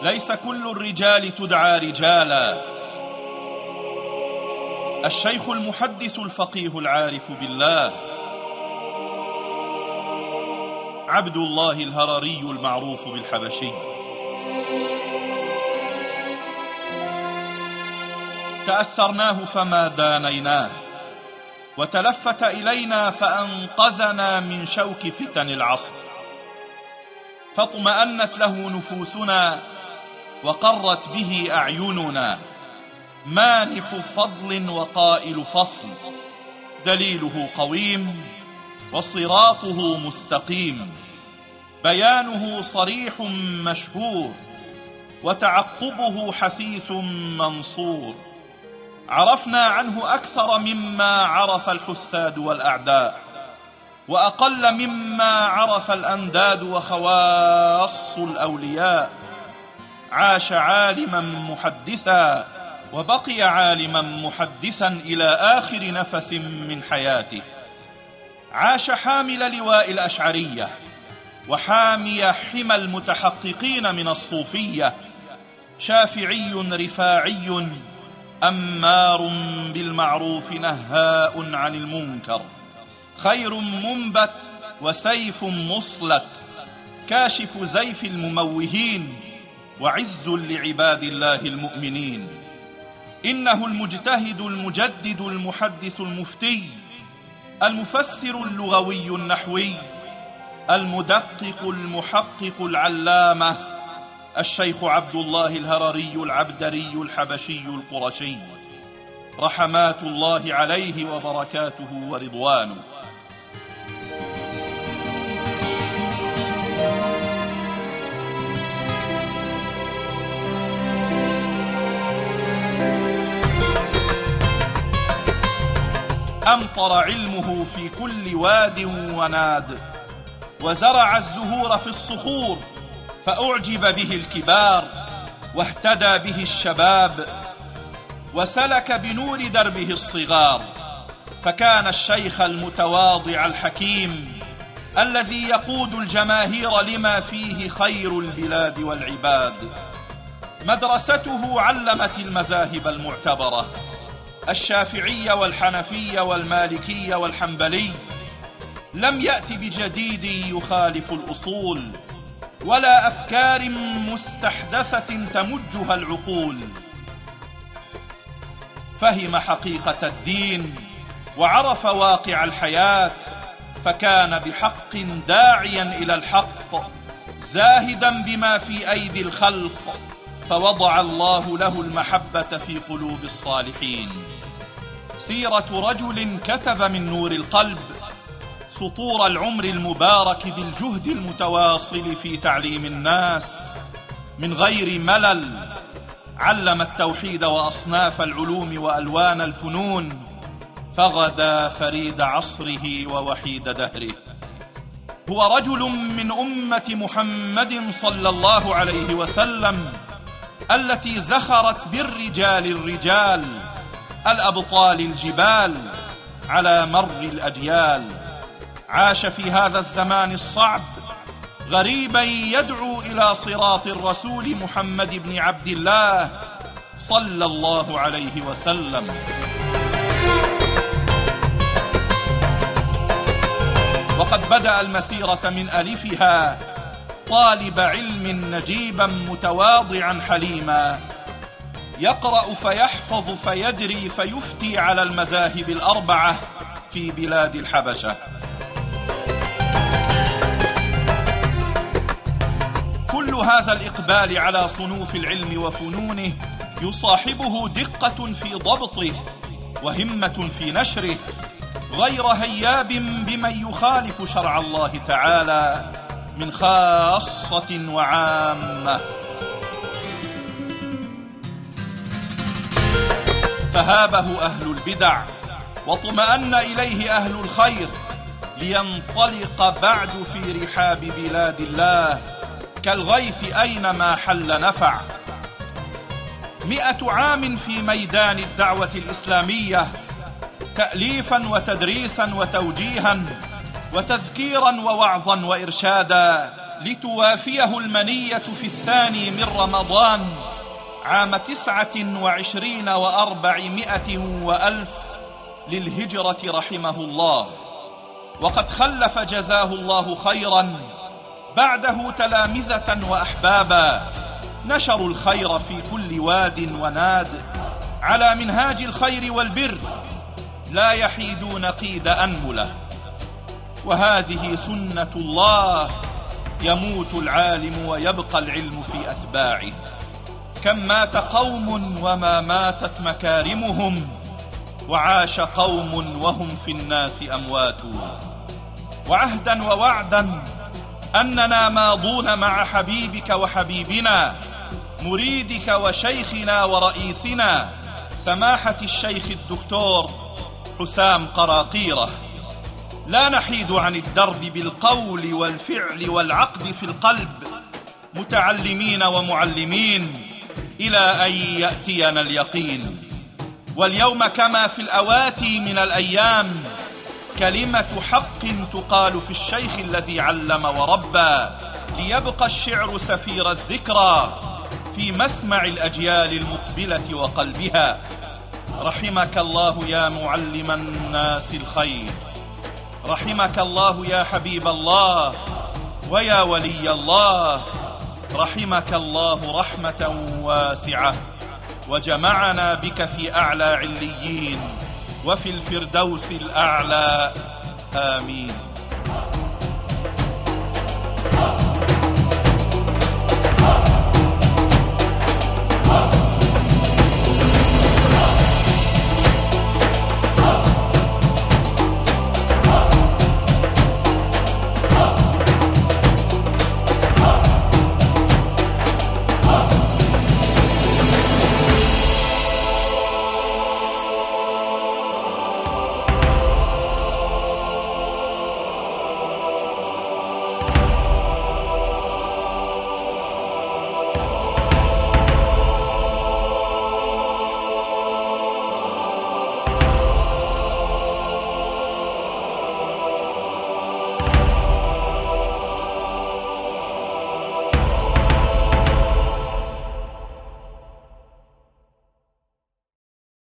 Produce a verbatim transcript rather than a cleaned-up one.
ليس كل الرجال تدعى رجالا. الشيخ المحدث الفقيه العارف بالله عبد الله الهرري المعروف بالحبشي. تأثرناه فما دانيناه، وتلفت إلينا فأنقذنا من شوك فتن العصر، فاطمأنت له نفوسنا وقرت به أعيننا. مانح فضل وقائل فصل، دليله قويم وصراطه مستقيم، بيانه صريح مشهور، وتعقبه حثيث منصور. عرفنا عنه أكثر مما عرف الحساد والأعداء، وأقل مما عرف الأنداد وخواص الأولياء. عاش عالما محدثا وبقي عالما محدثا إلى آخر نفس من حياته. عاش حامل لواء الأشعرية، وحامي حمى المتحققين من الصوفية. شافعي رفاعي أمار بالمعروف نهاء عن المنكر، خير منبت وسيف مصلت، كاشف زيف المموهين، وعز لعباد الله المؤمنين. إنه المجتهد المجدد المحدث المفتي، المفسر اللغوي النحوي، المدقق المحقق العلامة، الشيخ عبد الله الهرري العبدري الحبشي القرشي، رحمات الله عليه وبركاته ورضوانه. أمطر علمه في كل واد وناد، وزرع الزهور في الصخور، فأعجب به الكبار واهتدى به الشباب، وسلك بنور دربه الصغار. فكان الشيخ المتواضع الحكيم الذي يقود الجماهير لما فيه خير البلاد والعباد. مدرسته علمت المذاهب المعتبرة، الشافعية والحنفية والمالكية والحنبلي. لم يأت بجديد يخالف الأصول، ولا أفكار مستحدثة تمجها العقول. فهم حقيقة الدين وعرف واقع الحياة، فكان بحق داعيا إلى الحق، زاهدا بما في أيدي الخلق، فوضع الله له المحبة في قلوب الصالحين. سيرة رجل كتب من نور القلب سطور العمر المبارك بالجهد المتواصل في تعليم الناس من غير ملل. علم التوحيد وأصناف العلوم وألوان الفنون، فغدا فريد عصره ووحيد دهره. هو رجل من أمة محمد صلى الله عليه وسلم التي زخرت بالرجال الرجال، الأبطال الجبال، على مر الأجيال. عاش في هذا الزمان الصعب غريبا يدعو إلى صراط الرسول محمد بن عبد الله صلى الله عليه وسلم. وقد بدأ المسيرة من ألفها طالب علم نجيبا متواضعا حليما، يقرأ فيحفظ فيدري فيفتي على المذاهب الأربعة في بلاد الحبشة. كل هذا الإقبال على صنوف العلم وفنونه يصاحبه دقة في ضبطه وهمة في نشره، غير هياب بمن يخالف شرع الله تعالى من خاصة وعامة. فهابه أهل البدع واطمأن إليه أهل الخير، لينطلق بعد في رحاب بلاد الله كالغيث أينما حل نفع. مئة عام في ميدان الدعوة الإسلامية، تأليفا وتدريسا وتوجيها وتذكيرا ووعظا وإرشادا لتوافيه المنية في الثاني من رمضان عام تسعة وعشرين وأربعمائة وألف للهجرة رحمه الله، وقد خلف جزاه الله خيرا بعده تلامذة وأحبابا نشروا الخير في كل واد وناد على منهاج الخير والبر، لا يحيدون قيد أنملة. وهذه سنة الله، يموت العالم ويبقى العلم في أتباعه. كم مات قوم وما ماتت مكارمهم، وعاش قوم وهم في الناس أموات. وعهدا ووعدا أننا ماضون مع حبيبك وحبيبنا مريدك وشيخنا ورئيسنا سماحة الشيخ الدكتور حسام قراقيرة، لا نحيد عن الدرب بالقول والفعل والعقد في القلب، متعلمين ومعلمين إلى أن يأتينا اليقين. واليوم كما في الأواتي من الأيام كلمة حق تقال في الشيخ الذي علم وربى، ليبقى الشعر سفير الذكرى في مسمع الأجيال المقبلة وقلبها. رحمك الله يا معلم الناس الخير، رحمك الله يا حبيب الله ويا ولي الله، رحمك الله رحمة واسعة، وجمعنا بك في أعلى عليين وفي الفردوس الأعلى، آمين.